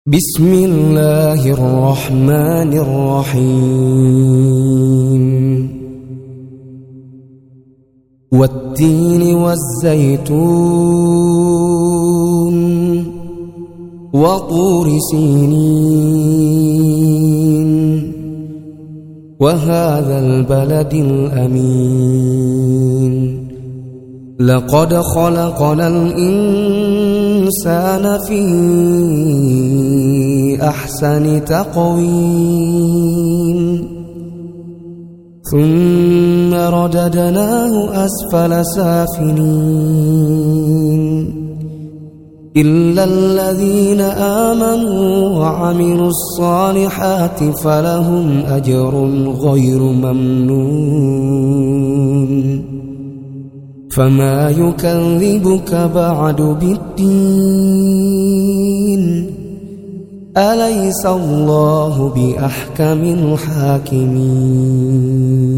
بسم الله الرحمن الرحيم والتين والزيتون وطور سينين وهذا البلد الأمين لقد خلقنا الإنسان في أحسن تقويم ثم رددناه أسفل سافلين إلا الذين آمنوا وعملوا الصالحات فلهم أجر غير ممنون فما يكذبك بعد بالدين أليس الله بأحكم الحاكمين